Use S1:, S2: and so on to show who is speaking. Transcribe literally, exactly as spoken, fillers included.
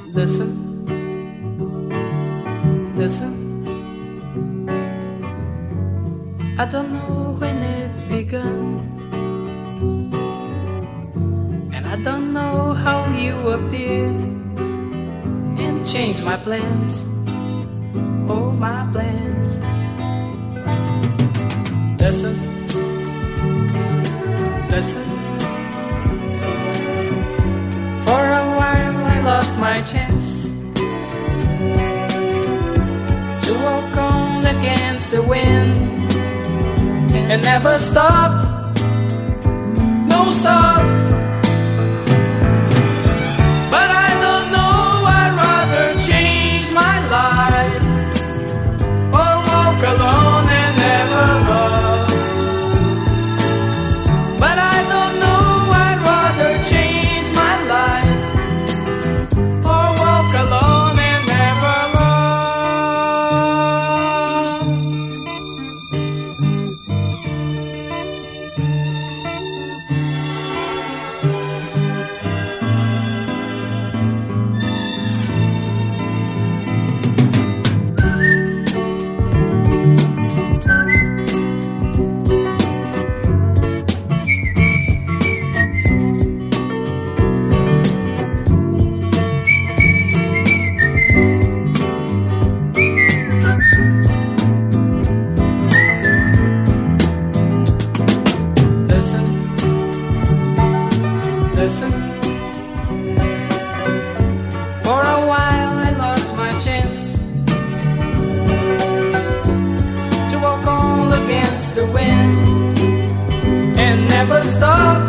S1: Listen, listen. I don't know when it began, and I don't know how you appeared and changed my plans, oh my plans. Listen, listen. For a while I lost my chance to walk on against the wind and never stop, no stops. But I don't know, I'd rather change my life or walk alone and never love. But I don't know, I'd rather change my life or walk alone and never love. Listen, for a while I lost my chance to walk all against the wind and never stop,